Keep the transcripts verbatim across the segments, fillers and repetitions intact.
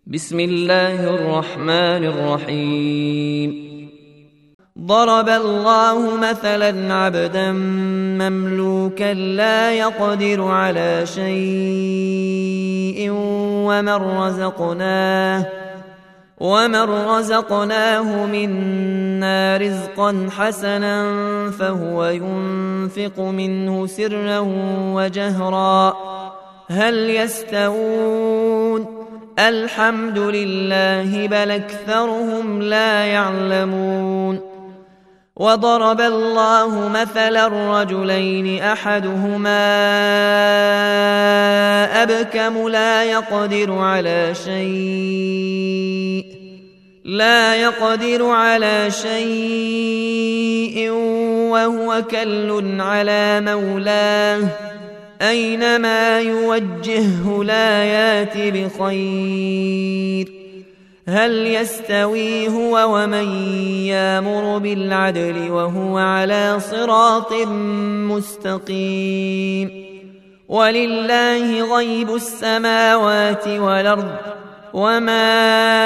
بسم الله الرحمن الرحيم. ضرب الله مثلا عبدا مملوكا لا يقدر على شيء ومن رزقناه ومن رزقناه منا رزقا حسنا فهو ينفق منه سرا وجهرا هل يستوون؟ الحمد لله بل أكثرهم لا يعلمون. وضرب الله مثلا رجلين أحدهما أبكم لا يقدر على شيء لا يقدر على شيء وهو كل على مولاه أينما يوجهه لا يات بخير. هل يستوي هو ومن يامر بالعدل وهو على صراط مستقيم؟ ولله غيب السماوات والأرض وما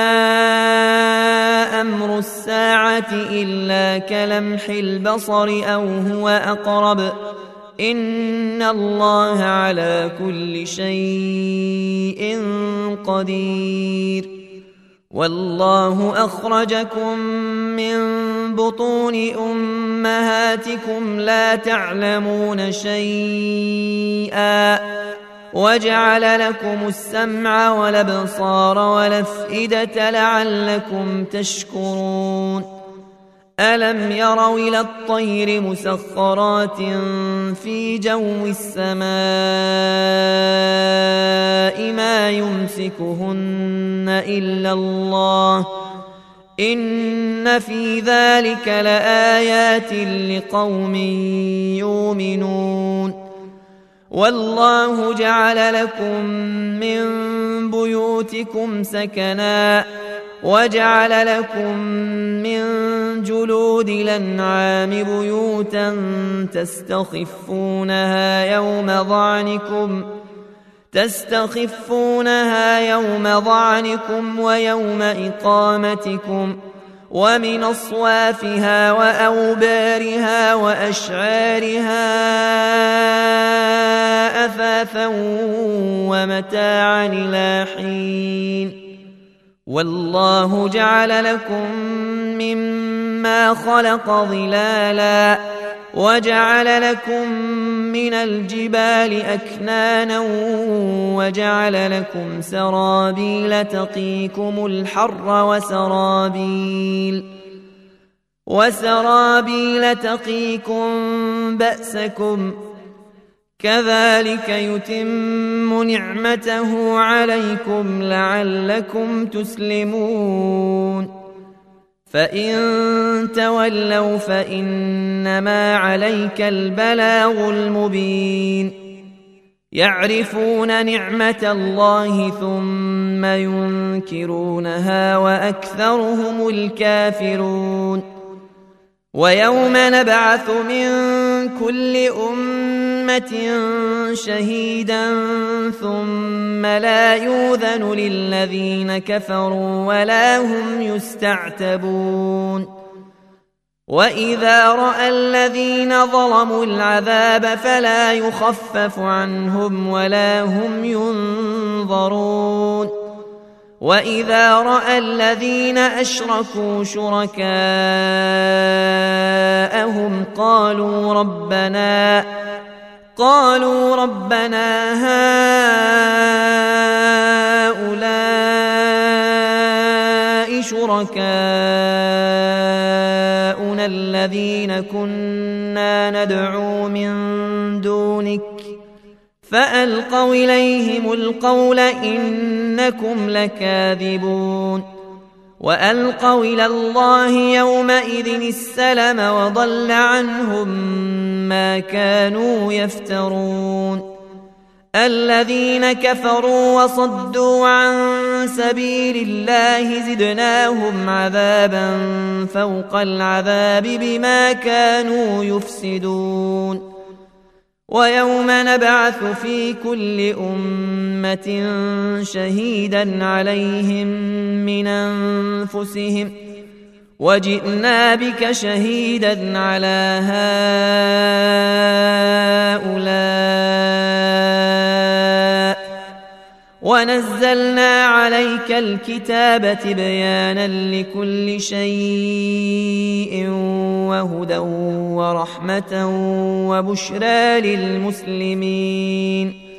أمر الساعة إلا كلمح البصر أو هو أقرب إن الله على كل شيء قدير. والله أخرجكم من بطون أمهاتكم لا تعلمون شيئا وجعل لكم السمع والأبصار والأفئدة لعلكم تشكرون. ألم يروا إلى الطير مسخرات في جو السماء ما يمسكهن إلا الله إن في ذلك لآيات لقوم يؤمنون. والله جعل لكم من بيوتكم سكنا وجعل لكم من جلود الأنعام بيوتا تستخفونها يوم ظعنكم تستخفونها يوم ظعنكم ويوم إقامتكم ومن أصوافها وأوبارها وأشعارها أثاثا ومتاعا إلى حين. والله جعل لكم مما خلق ظلالا وجعل لكم من الجبال أكنانا وجعل لكم سرابيل تقيكم الحر وسرابيل وسرابيل تقيكم بأسكم كذلك يتم نعمته عليكم لعلكم تسلمون. فإن تولوا فإنما عليك البلاغ المبين. يعرفون نعمة الله ثم ينكرونها وأكثرهم الكافرون. ويوم نبعث من كل أمة شهيدا ثم لا يؤذن للذين كفروا ولا هم يستعتبون. وإذا رأى الذين ظلموا العذاب فلا يخفف عنهم ولا هم ينظرون. وإذا رأى الذين أشركوا شركاءهم قالوا ربنا قالوا ربنا هؤلاء شركاؤنا الذين كنا ندعو من دونك فألقوا إليهم القول إنكم لكاذبون. وألقوا إلى الله يومئذ السلم وضل عنهم ما كانوا يفترون. الذين كفروا وصدوا عن سبيل الله زدناهم عذابا فوق العذاب بما كانوا يفسدون. ويوم نبعث في كل أمة شهيدا عليهم من أنفسهم وجئنا بك شهيدا على هؤلاء ونزلنا عليك الكتاب تبيانا لكل شيء وهدى ورحمة وبشرى للمسلمين